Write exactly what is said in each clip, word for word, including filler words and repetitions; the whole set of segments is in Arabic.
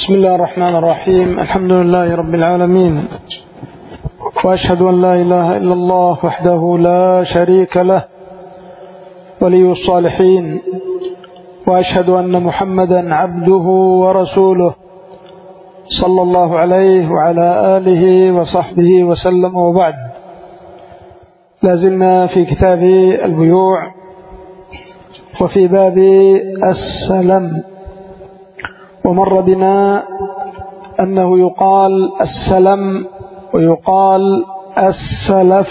بسم الله الرحمن الرحيم. الحمد لله رب العالمين، وأشهد أن لا إله إلا الله وحده لا شريك له ولي الصالحين، وأشهد أن محمدا عبده ورسوله صلى الله عليه وعلى آله وصحبه وسلم. وبعد، لازلنا في كتاب البيوع وفي باب السلم، ومر بنا أنه يقال السلم ويقال السلف،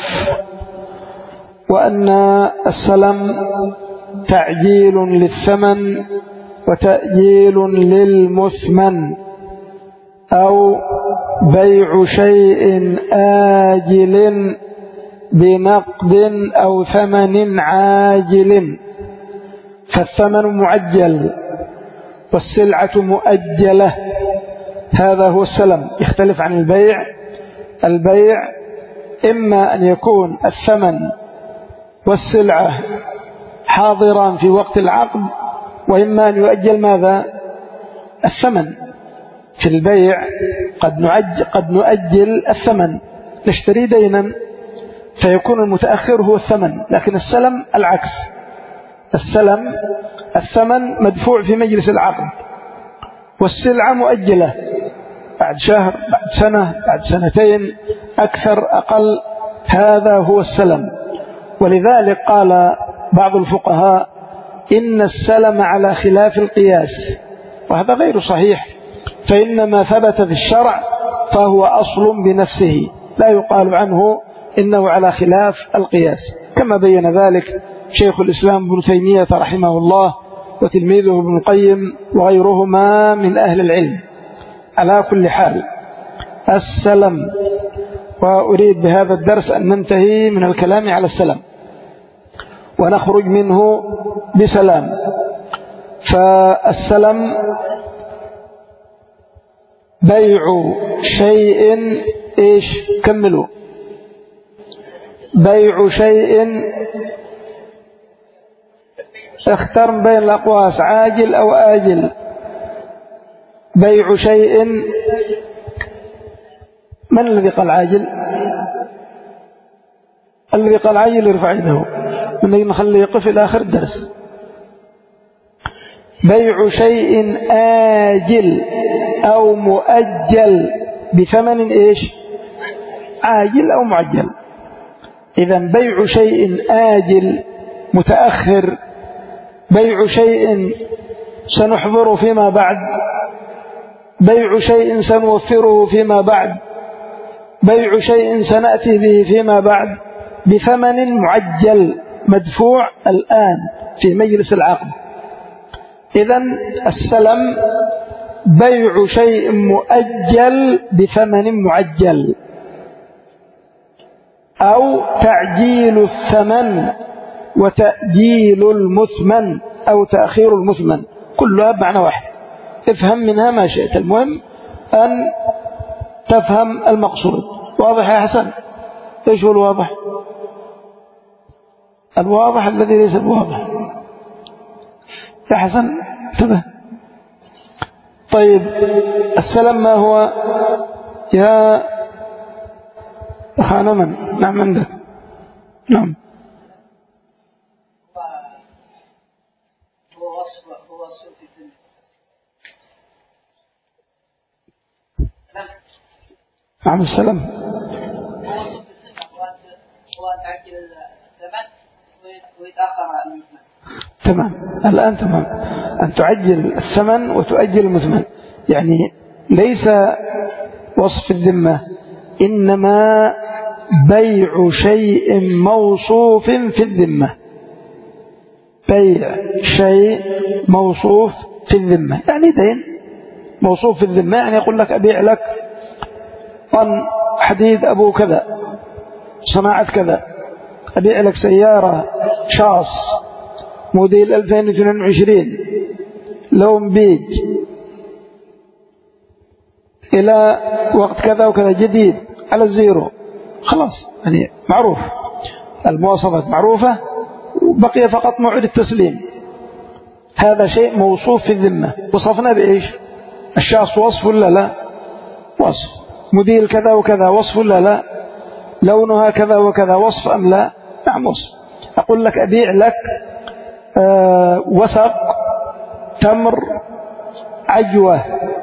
وأن السلم تعجيل للثمن وتأجيل للمثمن، أو بيع شيء آجل بنقد أو ثمن عاجل. فالثمن معجل والسلعة مؤجلة، هذا هو السلم. يختلف عن البيع. البيع إما أن يكون الثمن والسلعة حاضرا في وقت العقد، وإما أن يؤجل ماذا؟ الثمن. في البيع قد نؤجل, قد نؤجل الثمن، نشتري دينا فيكون المتأخر هو الثمن، لكن السلم العكس. السلم الثمن مدفوع في مجلس العقد، والسلعة مؤجلة بعد شهر، بعد سنة، بعد سنتين، أكثر أقل. هذا هو السلم. ولذلك قال بعض الفقهاء إن السلم على خلاف القياس، وهذا غير صحيح، فإن ما ثبت في الشرع فهو أصل بنفسه، لا يقال عنه إنه على خلاف القياس، كما بين ذلك شيخ الإسلام ابن تيمية رحمه الله وتلميذه ابن القيم وغيرهما من أهل العلم. على كل حال، السلم، وأريد بهذا الدرس أن ننتهي من الكلام على السلم ونخرج منه بسلام. فالسلم بيع شيء إيش؟ كملوا. بيع شيء، اختر بين الأقواس، عاجل أو آجل. بيع شيء، من الذي قال عاجل؟ الذي قال عاجل يرفع يده، من نخليه يقف إلى آخر الدرس. بيع شيء آجل أو مؤجل بثمن إيش؟ عاجل أو معجل. إذن بيع شيء آجل متأخر، بيع شيء سنحضره فيما بعد، بيع شيء سنوفره فيما بعد، بيع شيء سنأتي به فيما بعد بثمن معجل مدفوع الآن في مجلس العقد. إذن السلم بيع شيء مؤجل بثمن معجل، أو تعجيل الثمن وتأجيل المثمن أو تأخير المثمن، كلها بمعنى واحد. افهم منها ما شئت، المهم أن تفهم المقصود. واضح يا حسن؟ ايش هو الواضح؟ الواضح الذي ليس بواضح. يا حسن انتبه. طيب، السلم ما هو يا أخانا؟ من؟ نعم عندك. نعم. نعم السلام. تمام، الآن تمام. أن تعجل الثمن وتؤجل المثمن، يعني ليس وصف الذمة، إنما بيع شيء موصوف في الذمة. بيع شيء موصوف في الذمة، يعني دين موصوف في الذمة، يعني يقول لك أبيع لك طن حديد أبو كذا، صناعة كذا، أبيع لك سيارة شاص موديل ألفين واثنين وعشرين لون بيج إلى وقت كذا وكذا، جديد على الزيرو، خلاص، يعني معروف، المواصفات معروفة، وبقي فقط موعد التسليم. هذا شيء موصوف في الذمة. وصفنا بإيش؟ الشخص وصف ولا لا؟ وصف. موديل كذا وكذا وصف ولا لا؟ لونها كذا وكذا وصف أم لا؟ نعم وصف. أقول لك أبيع لك أه وسق تمر عجوة،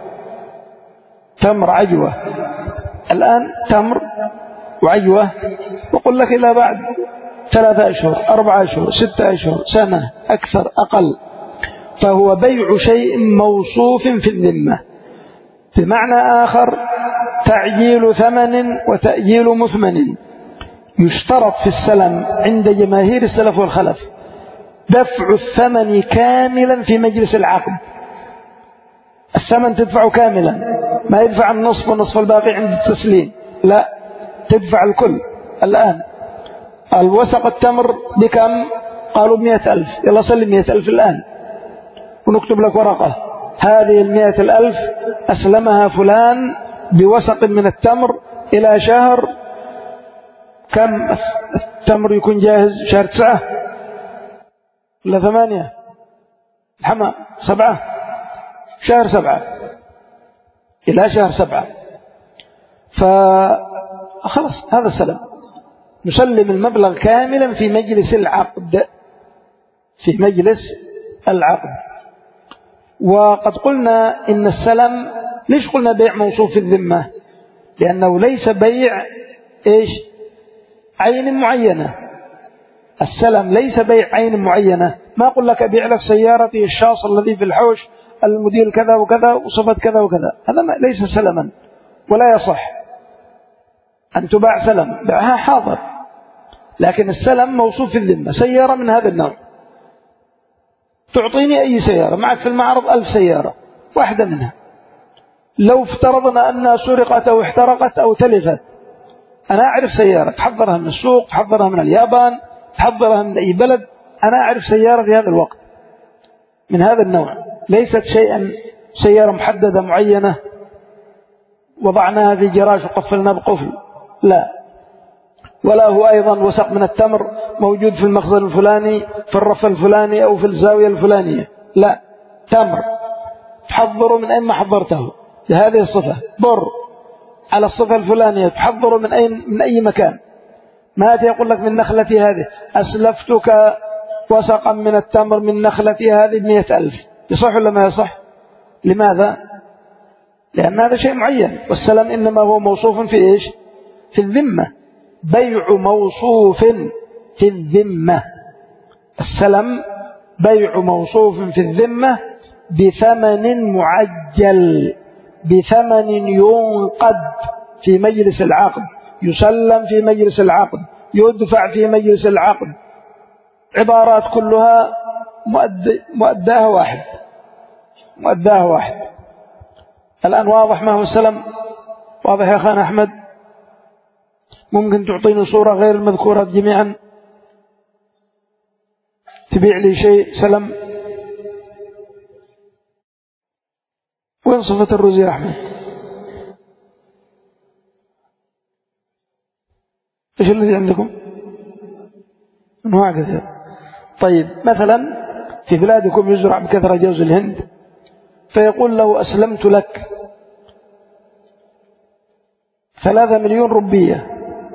تمر عجوة الآن تمر وعجوة، وقل لك إلى بعد ثلاثة أشهر أربعة أشهر ستة أشهر سنة أكثر أقل، فهو بيع شيء موصوف في الذمة. بمعنى آخر تعجيل ثمن وتأجيل مثمن. يشترط في السلم عند جماهير السلف والخلف دفع الثمن كاملا في مجلس العقد. الثمن تدفعه كاملا، ما يدفع النصف والنصف الباقي عند التسليم، لا، تدفع الكل. الآن الوسق التمر بكم؟ قالوا بمئة ألف، يلا سلم مئة ألف الآن ونكتب لك ورقة، هذه المئة الألف أسلمها فلان بوسق من التمر إلى شهر كم التمر يكون جاهز؟ شهر تسعة ولا ثمانية؟ الحمى سبعة، شهر سبعة إلى شهر سبعة، فخلص هذا السلم. نسلم المبلغ كاملا في مجلس العقد، في مجلس العقد. وقد قلنا إن السلم، ليش قلنا بيع موصوف في الذمة؟ لأنه ليس بيع إيش؟ عين معينة. السلم ليس بيع عين معينة. ما أقول لك أبيع لك سيارتي الشاص الذي في الحوش الموديل كذا وكذا وصفت كذا وكذا، هذا ليس سلما ولا يصح أن تباع سلم، بيعها حاضر. لكن السلم موصوف في الذمة، سيارة من هذا النوع، تعطيني أي سيارة، معك في المعرض ألف سيارة، واحدة منها لو افترضنا أنها سرقت أو احترقت أو تلفت، أنا أعرف سيارة، تحضرها من السوق، تحضرها من اليابان، تحضرها من أي بلد، أنا أعرف سيارة في هذا الوقت من هذا النوع، ليست شيئا سيارة محددة معينة وضعناها في جراج وقفلنا بقفل، لا. ولا هو أيضا وسق من التمر موجود في المخزن الفلاني في الرف الفلاني أو في الزاوية الفلانية، لا، تمر تحضر من أين ما حضرته بهذه الصفة، بر على الصفة الفلانية تحضر من أين من أي مكان. ما يقول لك من نخلتي هذه أسلفتك وسقا من التمر من نخلتي هذه بمئة ألف، يصح ولا ما يصح؟ لماذا؟ لأن هذا شيء معين، والسلام إنما هو موصوف في إيش؟ في الذمة. بيع موصوف في الذمة، السلم بيع موصوف في الذمة بثمن معجل، بثمن ينقد في مجلس العقد، يسلم في مجلس العقد، يدفع في مجلس العقد، عبارات كلها مؤداها واحد، مؤداها واحد. الآن واضح ما هو السلم؟ واضح يا أخانا أحمد؟ ممكن تعطيني صورة غير المذكورات جميعا؟ تبيع لي شيء سلم؟ وين صفة الرز يا أحمد؟ إيش الذي عندكم؟ أنواع كثيرة. طيب مثلا في بلادكم يزرع بكثرة جوز الهند، فيقول له أسلمت لك ثلاثة مليون ربية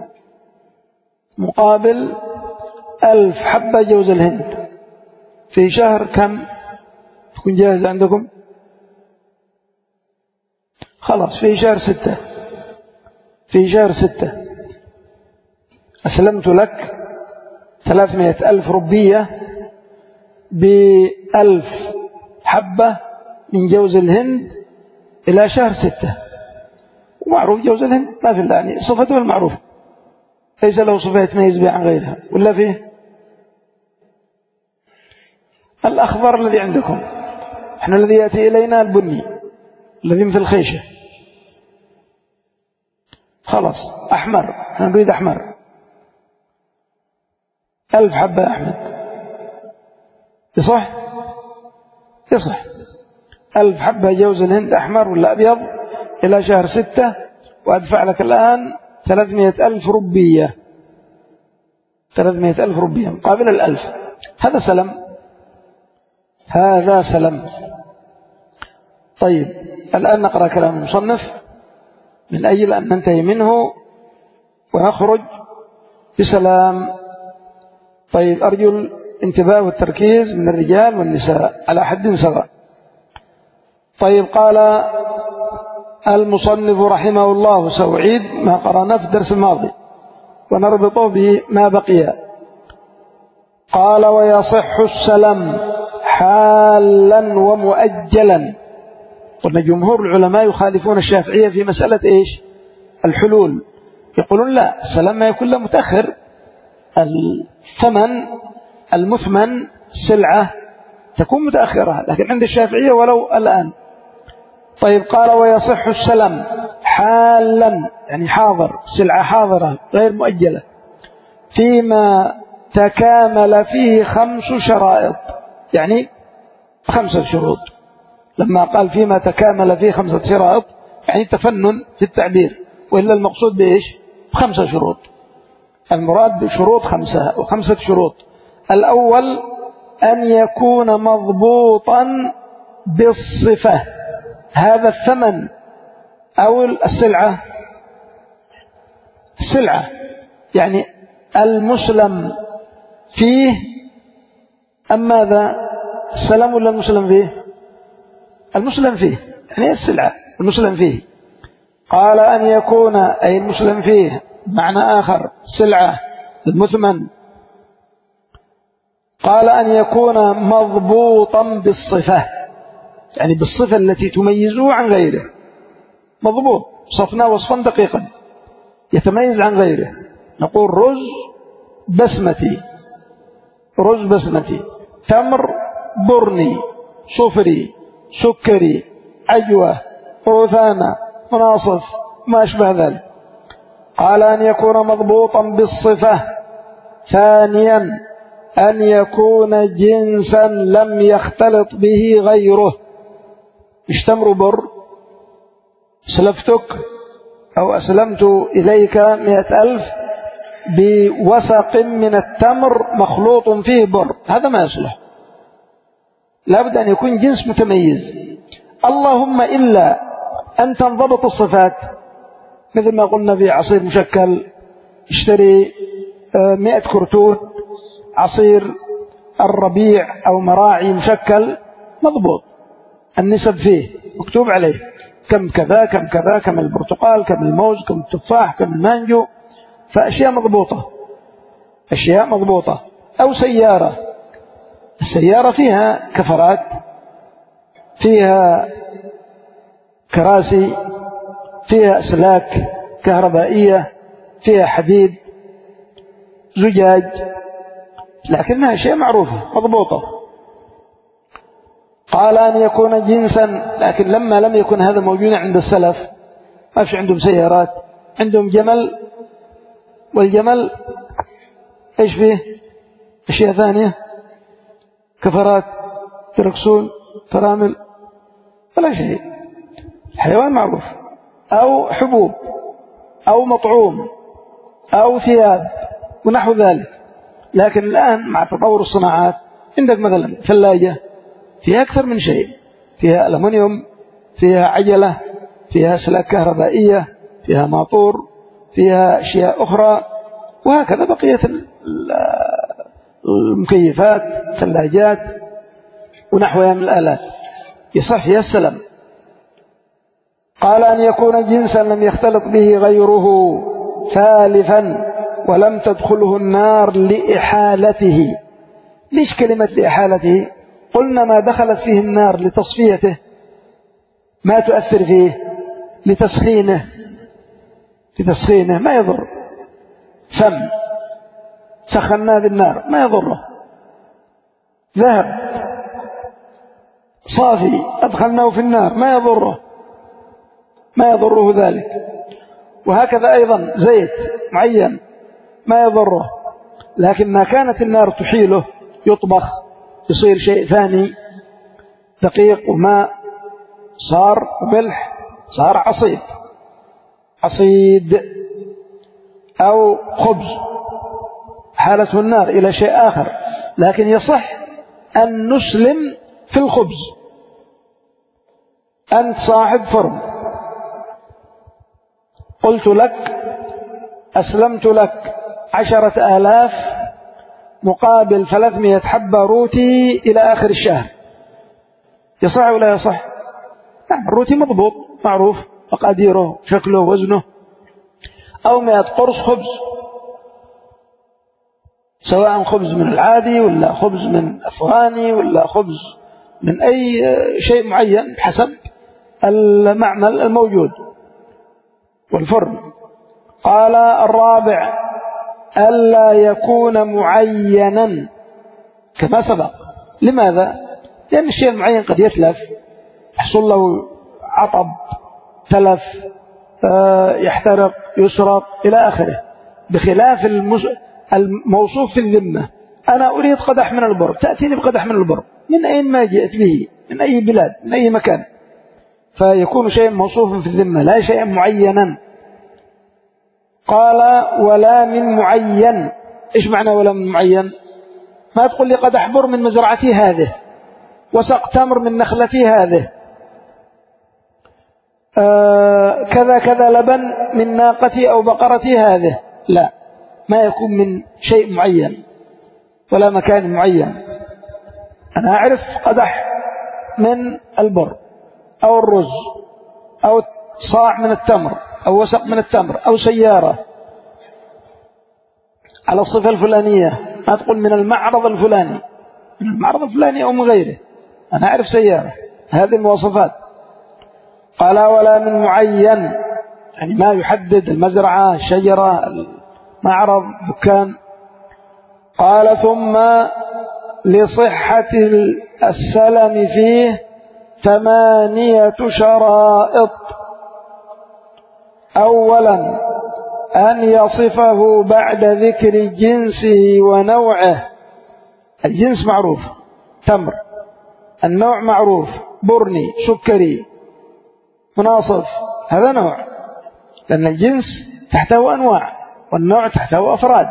مقابل ألف حبة جوز الهند، في شهر كم تكون جاهز عندكم؟ خلاص في شهر ستة، في شهر ستة أسلمت لك ثلاثمائة ألف ربية بألف حبة من جوز الهند إلى شهر ستة. ومعروف جوز الهند ما في يعني صفته المعروفة، ليس له صفة يتميز بها عن غيرها، ولا فيه؟ الأخضر الذي عندكم، احنا الذي يأتي إلينا البني الذي مثل الخيشة، خلاص أحمر، احنا نريد أحمر، ألف حبة أحمد، يصح؟ يصح. ألف حبة جوز الهند أحمر ولا أبيض إلى شهر ستة، وأدفع لك الآن ثلاثمائة ألف ربية، ثلاثمائة ألف ربية مقابل الألف. هذا سلم، هذا سلم. طيب الآن نقرأ كلام المصنف من أجل أن ننتهي منه ونخرج بسلام. طيب أرجو الانتباه والتركيز من الرجال والنساء على حد سواء. طيب قال المصنف رحمه الله، سأعيد ما قرأناه في الدرس الماضي ونربطه بما بقي. قال ويصح السلام حالا ومؤجلا. قلنا جمهور العلماء يخالفون الشافعية في مسألة إيش؟ الحلول. يقولون لا، السلام ما يكون له متأخر، الثمن المثمن السلعة تكون متأخرة، لكن عند الشافعية ولو الآن. طيب قال ويصح السلام حالا، يعني حاضر، سلعة حاضرة غير مؤجلة، فيما تكامل فيه خمس شرائط، يعني خمسة شروط. لما قال فيما تكامل فيه خمسة شرائط يعني تفنن في التعبير، وإلا المقصود بإيش؟ خمسة شروط. المراد بشروط خمسة وخمسة شروط. الأول أن يكون مضبوطا بالصفة، هذا الثمن أو السلعة، السلعة يعني المسلم فيه أم ماذا؟ السلام ولا المسلم فيه؟ المسلم فيه، يعني السلعة المسلم فيه. قال أن يكون أي المسلم فيه، معنى آخر سلعة المثمن. قال أن يكون مضبوطا بالصفة، يعني بالصفة التي تميزه عن غيره، مضبوط، صفنا وصفا دقيقا يتميز عن غيره. نقول رز بسمتي، رز بسمتي، تمر برني، صفري، سكري، عجوة، روثانة، مناصف، ما أشبه ذلك. قال أن يكون مضبوطا بالصفة. ثانيا أن يكون جنسا لم يختلط به غيره. مش تمر بر سلفتك أو أسلمت إليك مئة ألف بوسق من التمر مخلوط فيه بر، هذا ما يصلح. لابد أن يكون جنس متميز، اللهم إلا أن تنضبط الصفات، مثل ما قلنا في عصير مشكل اشتري مئة كرتون عصير الربيع أو مراعي مشكل مضبوط، النسب فيه مكتوب عليه كم كذا كم كذا، كم البرتقال، كم الموز، كم التفاح، كم المانجو، فأشياء مضبوطة، أشياء مضبوطة. أو سيارة، السيارة فيها كفرات، فيها كراسي، فيها أسلاك كهربائية، فيها حديد، زجاج، لكنها أشياء معروفة مضبوطة. قال أن يكون جنسا، لكن لما لم يكن هذا موجودا عند السلف، ما فيش عندهم سيارات، عندهم جمل، والجمل ايش فيه؟ اشياء ثانية، كفرات، تركسون، فرامل، ولا شيء، حيوان معروف، او حبوب، او مطعوم، او ثياب ونحو ذلك. لكن الآن مع تطور الصناعات عندك مثلا ثلاجة فيها أكثر من شيء، فيها ألمنيوم، فيها عجلة، فيها أسلاك كهربائية، فيها ماطور، فيها أشياء أخرى، وهكذا بقية المكيفات، ثلاجات ونحوها من الآلات يصح فيها السلام. قال أن يكون جنسا لم يختلط به غيره. ثالثا ولم تدخله النار لإحالته. ليش كلمة لإحالته؟ قلنا ما دخلت فيه النار لتصفيته ما تؤثر فيه، لتسخينه، لتسخينه ما يضر. سم سخناه بالنار ما يضره، ذهب صافي أدخلناه في النار ما يضره، ما يضره ذلك. وهكذا أيضا زيت معين ما يضره، لكن ما كانت النار تحيله يطبخ يصير شيء ثاني، دقيق وماء صار ملح صار عصيد، عصيد أو خبز حالته النار إلى شيء آخر. لكن يصح أن نسلم في الخبز، أنت صاحب فرن، قلت لك أسلمت لك عشرة آلاف مقابل ثلاثمائة حبة روتي إلى آخر الشهر، يصح ولا يصح؟ نعم، الروتي مضبوط معروف مقاديره شكله وزنه. أو مئة قرص خبز، سواء خبز من العادي ولا خبز من أفغاني ولا خبز من أي شيء معين حسب المعمل الموجود والفرن. قال الرابع ألا يكون معينا كما سبق. لماذا؟ لأن الشيء المعين قد يتلف، يحصل له عطب، تلف، يحترق، يسرق إلى آخره، بخلاف الموصوف في الذمة. أنا أريد قدح من البر، تأتيني بقدح من البر من أين ما جئت به، من أي بلاد، من أي مكان، فيكون شيء موصوف في الذمة لا شيء معينا. قال ولا من معين. إيش معنى ولا من معين؟ ما تقول لي قدح بر من مزرعتي هذه، وسق تمر من نخلتي هذه، آه كذا كذا لبن من ناقتي أو بقرتي هذه، لا، ما يكون من شيء معين ولا مكان معين. أنا أعرف قدح من البر أو الرز أو صاع من التمر أو وسق من التمر أو سيارة على الصفة الفلانية، ما تقول من المعرض الفلاني، من المعرض الفلاني أو من غيره، أنا أعرف سيارة، هذه المواصفات. قال ولا من معين، يعني ما يحدد المزرعة، الشجرة، المعرض، دكان. قال ثم لصحة السلم فيه ثمانية شرائط. أولا أن يصفه بعد ذكر جنسه ونوعه. الجنس معروف تمر، النوع معروف برني، سكري، مناصف، هذا نوع، لأن الجنس تحته أنواع والنوع تحته أفراد.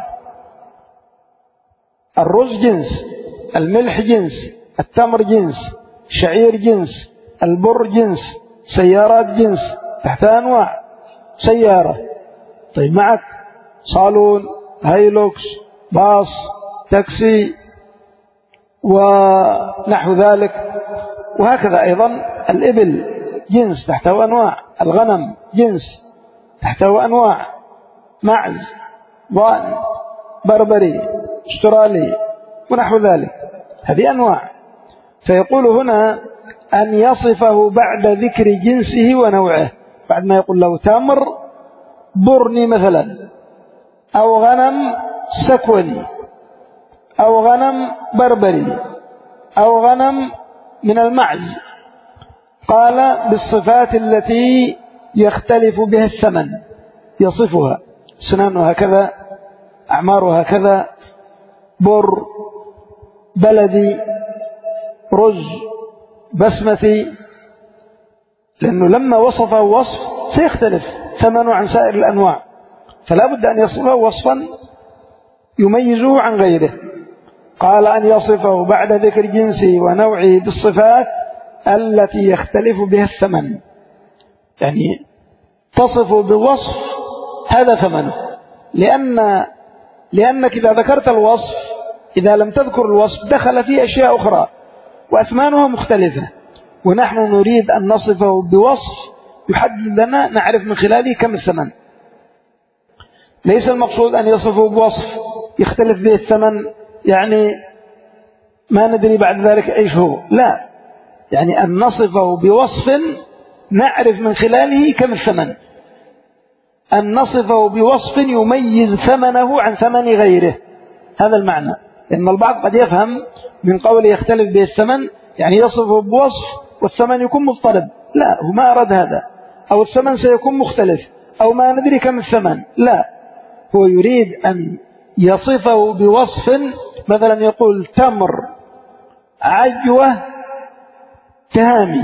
الرز جنس، الملح جنس، التمر جنس، الشعير جنس، البر جنس، سيارات جنس تحتها أنواع، سيارة طيب معك صالون، هايلوكس، باص، تاكسي ونحو ذلك. وهكذا أيضا الإبل جنس تحته أنواع، الغنم جنس تحته أنواع، معز، ضأن، بربري، استرالي ونحو ذلك، هذه أنواع. فيقول هنا أن يصفه بعد ذكر جنسه ونوعه، بعد ما يقول له تمر برني مثلا، أو غنم سكوني، أو غنم بربري، أو غنم من المعز، قال بالصفات التي يختلف بها الثمن، يصفها، سنانها كذا، أعمارها كذا، بر، بلدي، رز، بسمتي، لأنه لما وصفه وصف سيختلف ثمنه عن سائر الأنواع، فلا بد أن يصفه وصفا يميزه عن غيره. قال أن يصفه بعد ذكر جنسه ونوعه بالصفات التي يختلف بها الثمن، يعني تصف بوصف هذا ثمنه، لأن لأنك إذا ذكرت الوصف، إذا لم تذكر الوصف دخل فيه أشياء أخرى وأثمانها مختلفة، ونحن نريد أن نصفه بوصف يحدد لنا نعرف من خلاله كم الثمن. ليس المقصود أن يصفه بوصف يختلف به الثمن يعني ما ندري بعد ذلك إيش هو، لا، يعني أن نصفه بوصف نعرف من خلاله كم الثمن، أن نصفه بوصف يميز ثمنه عن ثمن غيره، هذا المعنى. لأن البعض قد يفهم من قول يختلف به الثمن يعني يصفه بوصف والثمن يكون مضطرب، لا، هو ما أراد هذا، أو الثمن سيكون مختلف، أو ما ندري كم الثمن، لا، هو يريد أن يصفه بوصف، مثلا يقول تمر عجوة تهامي،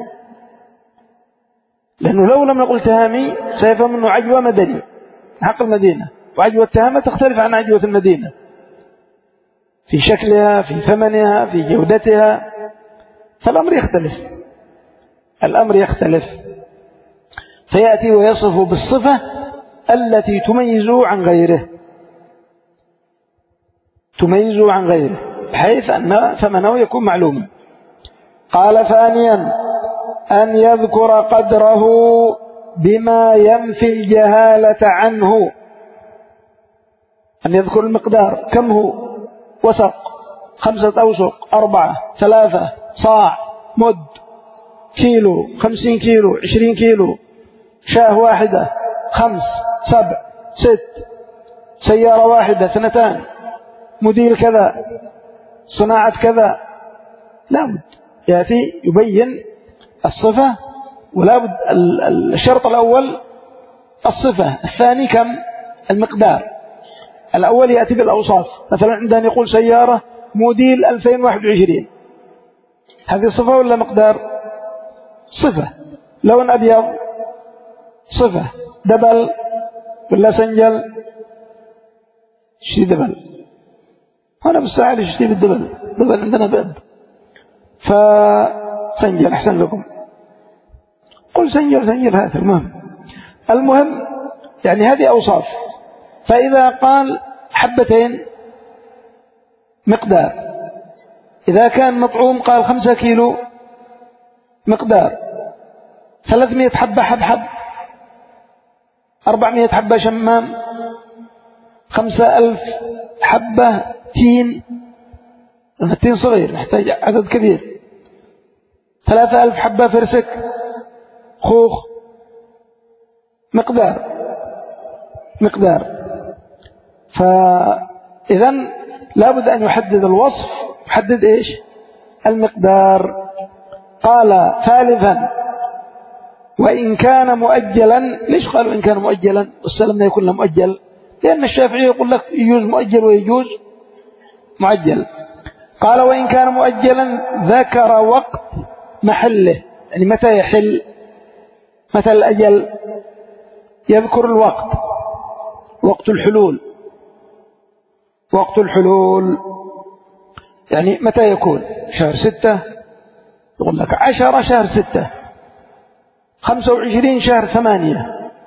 لأنه لو لم نقل تهامي سيفهم أنه عجوة مدني حق المدينة، وعجوة تهامة تختلف عن عجوة المدينة في شكلها، في ثمنها، في جودتها، فالأمر يختلف. الأمر يختلف، فيأتي ويصف بالصفة التي تميزه عن غيره تميزه عن غيره بحيث أن ثمنه يكون معلوما. قال ثانيا أن يذكر قدره بما ينفي الجهالة عنه، أن يذكر المقدار كم هو، وسق، خمسة أوسق، أربعة، ثلاثة، صاع، مد، كيلو، خمسين كيلو، عشرين كيلو، شاه واحدة، خمس، سبع، ست، سيارة واحدة، اثنتان، مدير كذا، صناعة كذا. لا بد يأتي يبين الصفة، ولا بد الشرط الأول الصفة، الثاني كم المقدار. الأول يأتي بالأوصاف، مثلا عندنا يقول سيارة موديل ألفين وواحد وعشرين، هذه صفة ولا مقدار؟ صفة. لون أبيض صفة. دبل ولا سنجل؟ شي دبل، هنا بالساعة شتي بالدبل، دبل عندنا باب، فسنجل أحسن لكم، قل سنجل سنجل هذا. المهم المهم يعني هذه أوصاف. فإذا قال حبتين مقدار، إذا كان مطعوم قال خمسة كيلو مقدار، ثلاثمائة حبة حب حب، أربعمائة حبة شمام، خمسة ألف حبة تين، التين صغير يحتاج عدد كبير، ثلاثة ألف حبة فرسك، خوخ، مقدار مقدار. فإذا لابد أن يحدد الوصف، يحدد إيش المقدار. قال ثالثا وإن كان مؤجلا. ليش قالوا إن كان مؤجلا والسلام لا يكون له مؤجل؟ لأن الشافعي يقول لك يجوز مؤجل ويجوز معجل. قال وإن كان مؤجلا ذكر وقت محله، يعني متى يحل، متى الأجل، يذكر الوقت، وقت الحلول. وقت الحلول يعني متى يكون؟ شهر ستة، يقول لك عشرة شهر ستة، خمسة وعشرين شهر ثمانية،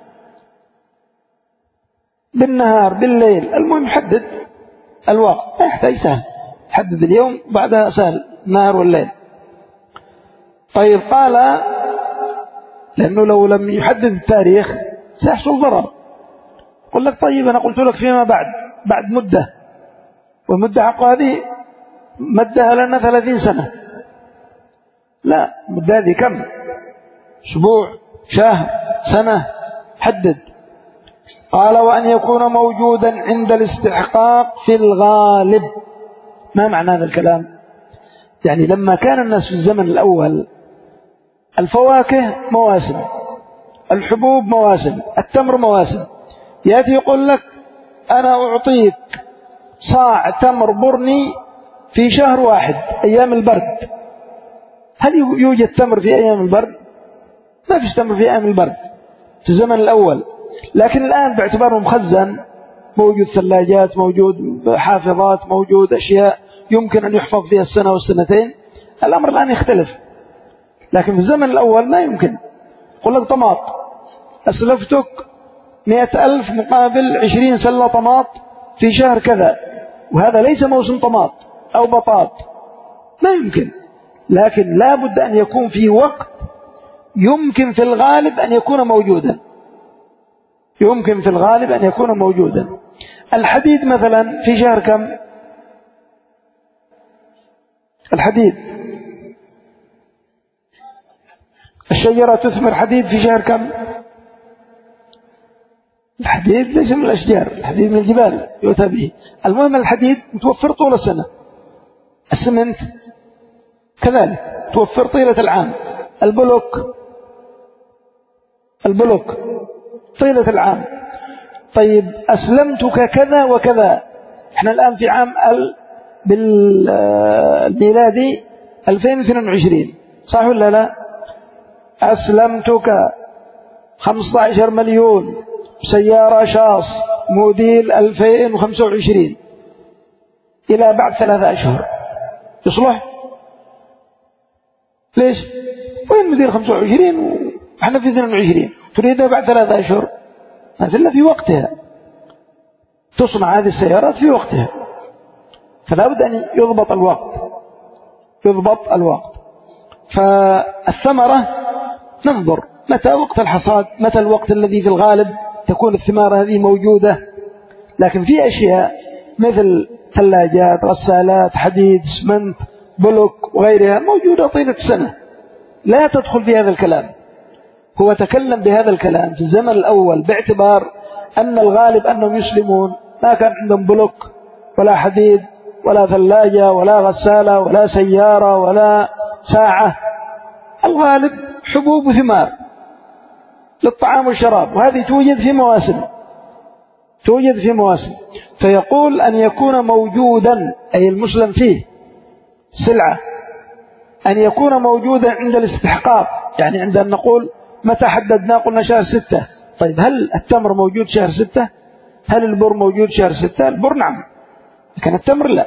بالنهار بالليل، المهم حدد الوقت، لا يحتاج سهل، حدد اليوم بعدها سهل، النهار والليل. طيب قال لأنه لو لم يحدد التاريخ سيحصل ضرر. يقول لك طيب أنا قلت لك فيما بعد، بعد مدة، والمدة حق هذه مدها لنا ثلاثين سنة، لا، مدة هذه كم؟ أسبوع، شهر، سنة، حدد. قال وأن يكون موجودا عند الاستحقاق في الغالب. ما معنى هذا الكلام؟ يعني لما كان الناس في الزمن الأول الفواكه مواسم، الحبوب مواسم، التمر مواسم، يأتي يقول لك أنا أعطيك صاع تمر برني في شهر واحد أيام البرد. هل يوجد تمر في أيام البرد؟ ما فيش تمر في أيام البرد في الزمن الأول. لكن الآن باعتباره مخزن، موجود ثلاجات، موجود حافظات، موجود أشياء يمكن أن يحفظ فيها السنة والسنتين، الأمر الآن يختلف. لكن في الزمن الأول ما يمكن. قل لك طماط، أسلفتك مئة ألف مقابل عشرين سلة طماط في شهر كذا، وهذا ليس موسم طماط أو بطاط، ما يمكن. لكن لا بد أن يكون في وقت يمكن في الغالب أن يكون موجودا، يمكن في الغالب أن يكون موجودا. الحديد مثلا في شهر كم؟ الحديد، الشجرة تثمر حديد في شهر كم؟ الحديد ليس من الأشجار، الحديد من الجبال يؤتى به. المهم الحديد متوفر طول السنة، السمنت كذلك توفر طيلة العام، البلوك البلوك طيلة العام. طيب أسلمتك كذا وكذا، احنا الآن في عام بالميلادي ألفين واثنين وعشرين، صح ولا لا؟ أسلمتك خمسة عشر مليون سيارة شاص موديل ألفين وخمسة وعشرين إلى بعد ثلاثة أشهر، يصلح؟ ليش؟ وين مدير خمسة وعشرين وإحنا في اثنين وعشرين تريدها بعد ثلاثة أشهر؟ ما في إلا في وقتها، تصنع هذه السيارات في وقتها، فلا بد أن يضبط الوقت، يضبط الوقت. فالثمرة ننظر متى وقت الحصاد، متى الوقت الذي في الغالب تكون الثمار هذه موجودة. لكن في أشياء مثل ثلاجات، غسالات، حديد، اسمنت، بلوك وغيرها موجودة طيلة السنة، لا تدخل في هذا الكلام. هو تكلم بهذا الكلام في الزمن الأول باعتبار أن الغالب أنهم يسلمون، ما كان عندهم بلوك ولا حديد ولا ثلاجة ولا غسالة ولا سيارة ولا ساعة، الغالب حبوب وثمار للطعام والشراب، وهذه توجد في مواسم، توجد في مواسم. فيقول أن يكون موجودا أي المسلم فيه سلعة، أن يكون موجودا عند الاستحقاق، يعني عند أن نقول متى حددنا قلنا شهر ستة، طيب هل التمر موجود شهر ستة؟ هل البر موجود شهر ستة؟ البر نعم، لكن التمر لا.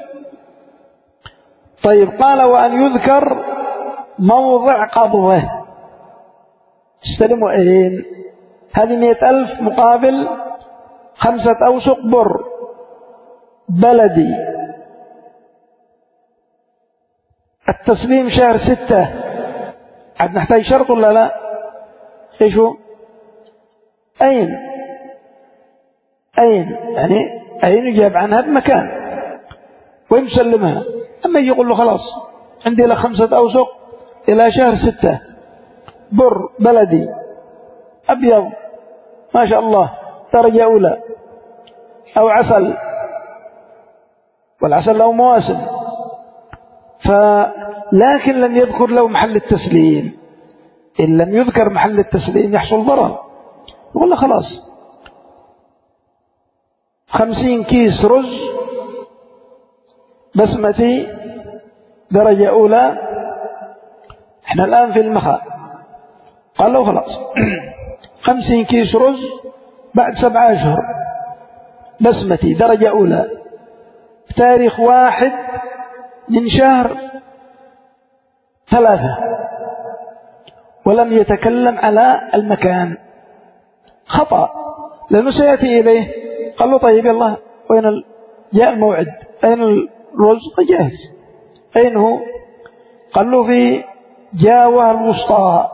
طيب قال وأن يذكر موضع قبضه، استلموا اين؟ هذه مئة ألف مقابل خمسة أوسق بر بلدي، التسليم شهر ستة، عاد نحتاج شرط ولا لا؟ ايش هو؟ أين؟ أين يعني أين يجاب عنها بمكان وين يسلمها. أما يقول له خلاص عندي لك خمسة أوسق إلى شهر ستة بر بلدي أبيض ما شاء الله درجة أولى، أو عسل، والعسل له مواسم، فلكن لم يذكر له محل التسليم. إن لم يذكر محل التسليم يحصل ضرر. يقول له خلاص خمسين كيس رز بسمتي درجة أولى، احنا الآن في المخاء، قال له خلاص خمسين كيس رز بعد سبعة أشهر بسمتي درجة أولى بتاريخ واحد من شهر ثلاثة، ولم يتكلم على المكان، خطأ لأنه سيأتي إليه. قال له طيب يلا وين ال... جاء الموعد، أين الرز؟ جاهز. أين هو؟ قال له في جاوة الوسطى،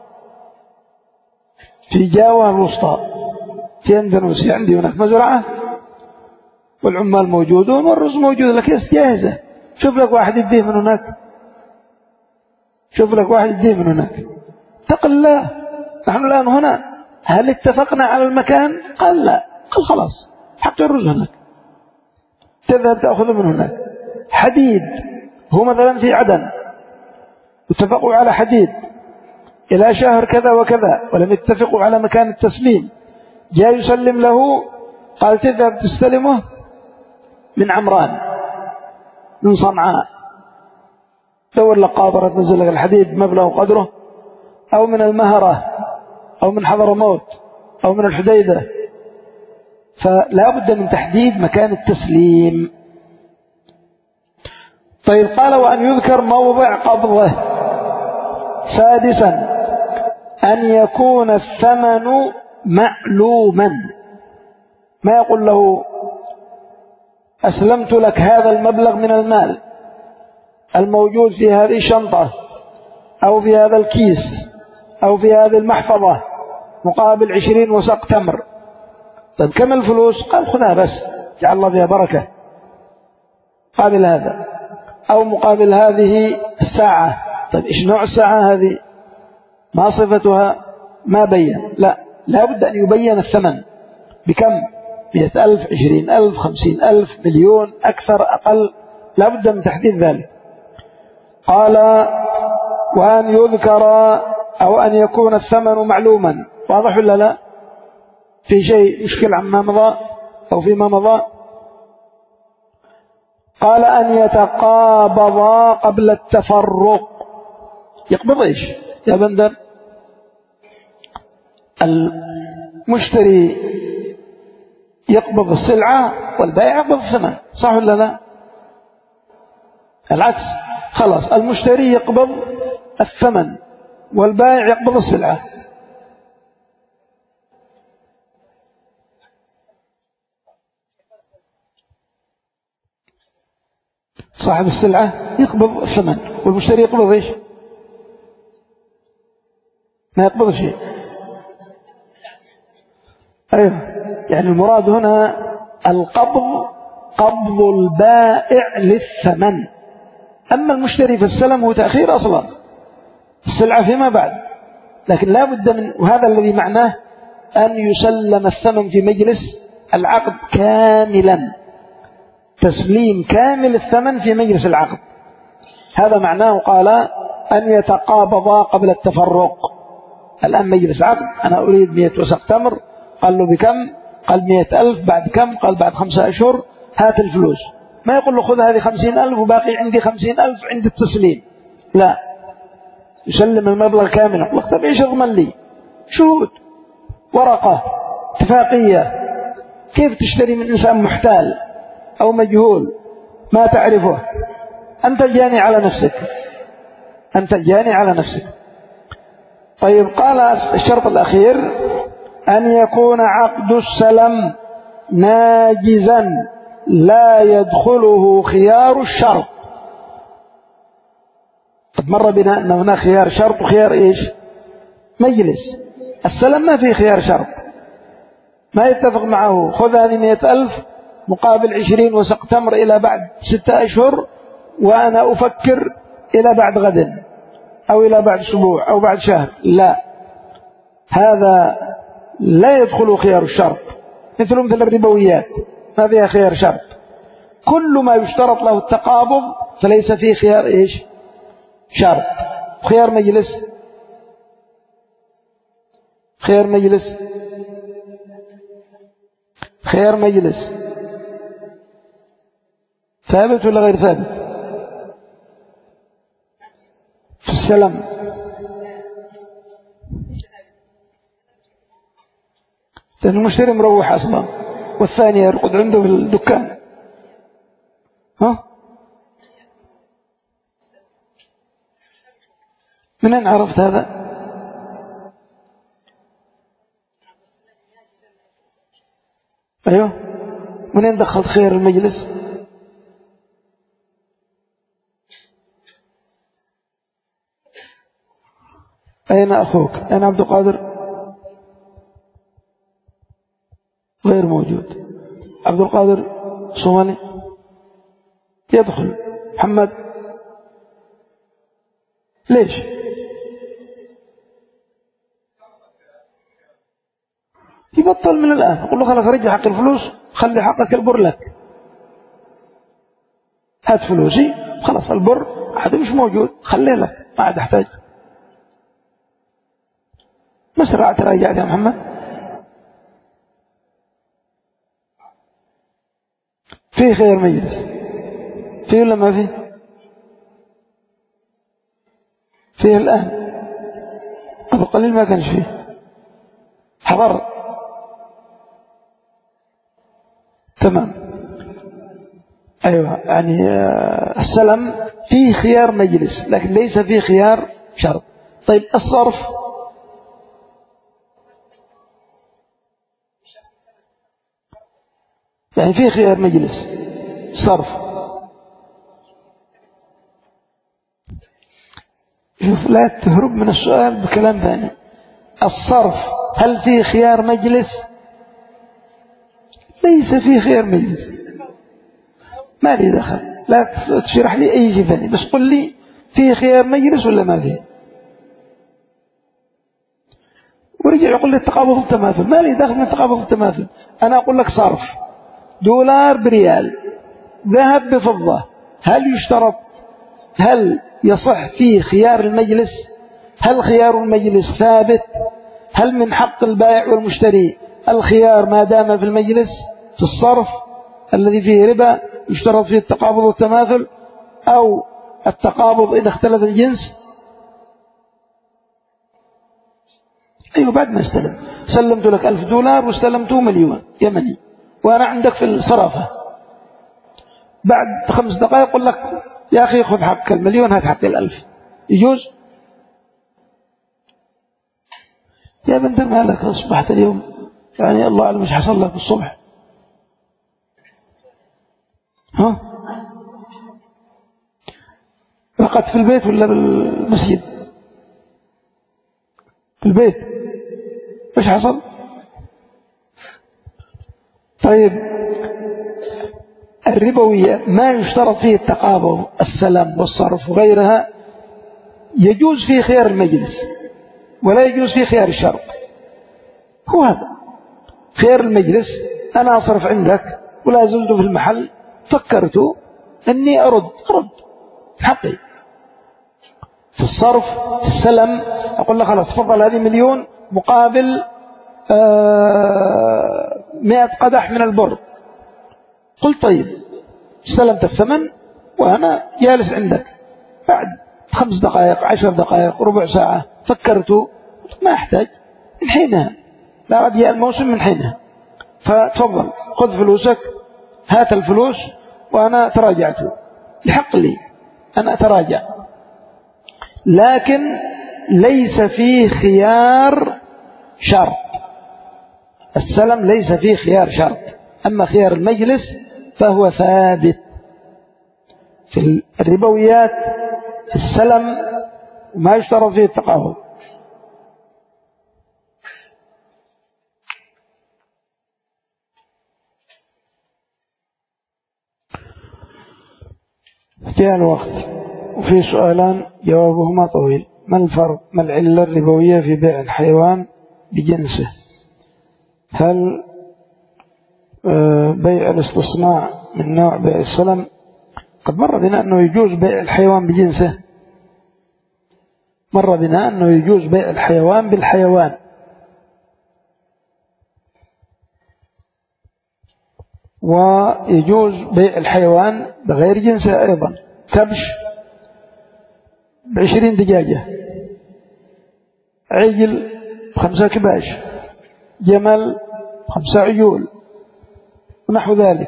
في جاوة الوسطى في أندونيسيا، عندي هناك مزرعة والعمال موجودون والرز موجود، الأكياس جاهزة، شوف لك واحد يديه من هناك، شوف لك واحد يديه من هناك. اتق الله، نحن الآن هنا، هل اتفقنا على المكان؟ قال لا. قال خلاص حق الرز هناك، تذهب تأخذ من هناك. حديد، هو مثلا في عدن اتفقوا على حديد إلى شهر كذا وكذا ولم يتفقوا على مكان التسليم، جاء يسلم له، قال تذهب تستلمه من عمران من صنعاء، دور لك قاطرة تنزل لك الحديد مبلغ قدره، أو من المهرة أو من حضرموت أو من الحديدة. فلا بد من تحديد مكان التسليم. طيب قال وأن يذكر موضع قبضه. سادسا أن يكون الثمن معلوما، ما يقول له أسلمت لك هذا المبلغ من المال الموجود في هذه الشنطة أو في هذا الكيس أو في هذه المحفظة مقابل عشرين وسق تمر. طيب كم الفلوس؟ قال خذها بس جعل الله فيها بركة قابل هذا، أو مقابل هذه الساعة. طيب إيش نوع الساعة هذه؟ ما صفتها؟ ما بين. لا، لا بد أن يبين الثمن بكم، مئة ألف، عشرين ألف، خمسين ألف، مليون، أكثر أقل، لا بد من تحديد ذلك. قال وأن يذكر أو أن يكون الثمن معلوما. واضح ولا لا؟ في شيء مشكل عما مضى أو فيما مضى؟ قال أن يتقابضا قبل التفرق. يقبض إيش يا بندر؟ المشتري يقبض السلعة والبائع يقبض الثمن، صح ولا لا؟ العكس، خلاص المشتري يقبض الثمن والبائع يقبض السلعة. صاحب السلعة يقبض الثمن والمشتري يقبض إيش؟ ما يقبض شيء. أيوه، يعني المراد هنا القبض قبض البائع للثمن، أما المشتري في السلم هو تأخير أصلا السلعة فيما بعد. لكن لا بد من، وهذا الذي معناه أن يسلم الثمن في مجلس العقد كاملا، تسليم كامل الثمن في مجلس العقد. هذا معناه قال أن يتقابضا قبل التفرق. الآن مجلس عقد، أنا أريد مئة وسق تمر، قال له بكم؟ قال مئة ألف. بعد كم؟ قال بعد خمسة أشهر هات الفلوس. ما يقول له خذ هذه خمسين ألف وباقي عندي خمسين ألف عند التسليم، لا، يسلم المبلغ كامل. يقول طيب إيش أضمن لي؟ شهود، ورقة، اتفاقية. كيف تشتري من إنسان محتال أو مجهول ما تعرفه؟ أنت جاني على نفسك، أنت جاني على نفسك. طيب، قال الشرط الأخير أن يكون عقد السلم ناجزا لا يدخله خيار الشرط. قد مر بنا أن هناك خيار شرط وخيار إيش؟ مجلس. السلم ما فيه خيار شرط، ما يتفق معه خذ هذه مئة ألف مقابل عشرين وسق تمر إلى بعد ستة أشهر وأنا أفكر إلى بعد غد أو إلى بعد أسبوع أو بعد شهر، لا، هذا لا يدخل خيار الشرط. مثل مثل الربويات ما فيها خيار شرط. كل ما يشترط له التقابض فليس فيه خيار إيش؟ شرط. خيار مجلس، خيار مجلس، خيار مجلس ثابت ولا غير ثابت؟ في السلم لأن المشتري مروح أصلا والثاني يرقد عنده في الدكان. ها؟ من أين عرفت هذا؟ أيوه، من أين دخلت خير المجلس؟ أين أخوك؟ أين عبد القادر؟ غير موجود. عبد القادر صومالي يدخل. محمد ليش؟ يبطل من الآن. أقول له خلاص رجع حق الفلوس، خلي حقك البر لك، هات فلوسي خلاص، البر هذا مش موجود خليه لك، ما عاد احتاج. مسرعة راجعت يا محمد. فيه خير مجلس؟ فيه ولا ما فيه؟ فيه الآن، قبل قليل ما كانش فيه، حضر. تمام. أيوة، يعني السلم فيه خيار مجلس لكن ليس فيه خيار شرط. طيب الصرف؟ يعني فيه خيار مجلس صرف. شوف، لا تهرب من السؤال بكلام ثاني. الصرف هل فيه خيار مجلس؟ ليس فيه خيار مجلس. ما لي دخل، لا تشرح لي أي شيء ثاني، بس قل لي فيه خيار مجلس ولا ما فيه. ورجع يقول لي التقابض التماثل، ما لي دخل من التقابض التماثل. أنا أقول لك صرف دولار بريال، ذهب بفضة، هل يشترط، هل يصح فيه خيار المجلس؟ هل خيار المجلس ثابت؟ هل من حق البائع والمشتري الخيار ما دام في المجلس؟ في الصرف الذي فيه ربا يشترط فيه التقابض والتماثل، أو التقابض إذا اختلف الجنس؟ أيوة، بعد ما استلم، سلمت لك ألف دولار واستلمته مليون يمني وأنا عندك في الصرافة، بعد خمس دقائق أقول لك يا أخي خذ حق المليون هات حق الألف، يجوز؟ يا بنت مالك أصبحت اليوم يعني الله أعلم مش حصل لك الصبح؟ ها رقدت في البيت ولا بالمسجد؟ في البيت. ايش حصل؟ طيب الربوية ما يشترط فيه التقابض السلام والصرف وغيرها، يجوز فيه خيار المجلس ولا يجوز فيه خيار الشرط. هو هذا خيار المجلس، أنا أصرف عندك ولا زلت في المحل، فكرت أني أرد أرد حقي في الصرف في السلم، أقول لك خلاص تفضل هذه مليون مقابل آه مئة قدح من البر. قلت طيب استلمت الثمن وأنا جالس عندك، بعد خمس دقائق عشر دقائق ربع ساعة فكرت ما أحتاج من حينها، لا أبيع الموسم من حينها، فتفضل خذ فلوسك، هات الفلوس وأنا تراجعت، يحق لي أن أتراجع، لكن ليس فيه خيار شرط. السلم ليس فيه خيار شرط، أما خيار المجلس فهو ثابت. في الربويات في السلم ما يشترط فيه التقابض. جاء الوقت وفي سؤالان جوابهما طويل. ما الفرق ما العلة الربوية في بيع الحيوان بجنسه؟ هل بيع الاستصناع من نوع بيع السلم؟ قد مر بنا أنه يجوز بيع الحيوان بجنسه، مر بنا أنه يجوز بيع الحيوان بالحيوان، ويجوز بيع الحيوان بغير جنسه أيضا. كبش بعشرين دجاجة، عجل بخمسة كباش، جمل بخمسة عيول ونحو ذلك،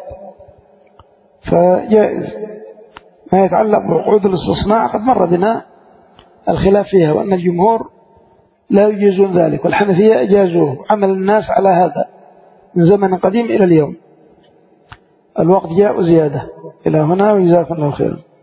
فجائز. ما يتعلق بعقود الاستصناع قد مر بنا الخلاف فيها، وأن الجمهور لا يجيزون ذلك، والحنفية أجازوه، عمل الناس على هذا من زمن قديم إلى اليوم. الوقت جاء زيادة. إلى هنا وجزاكم الله خيرا.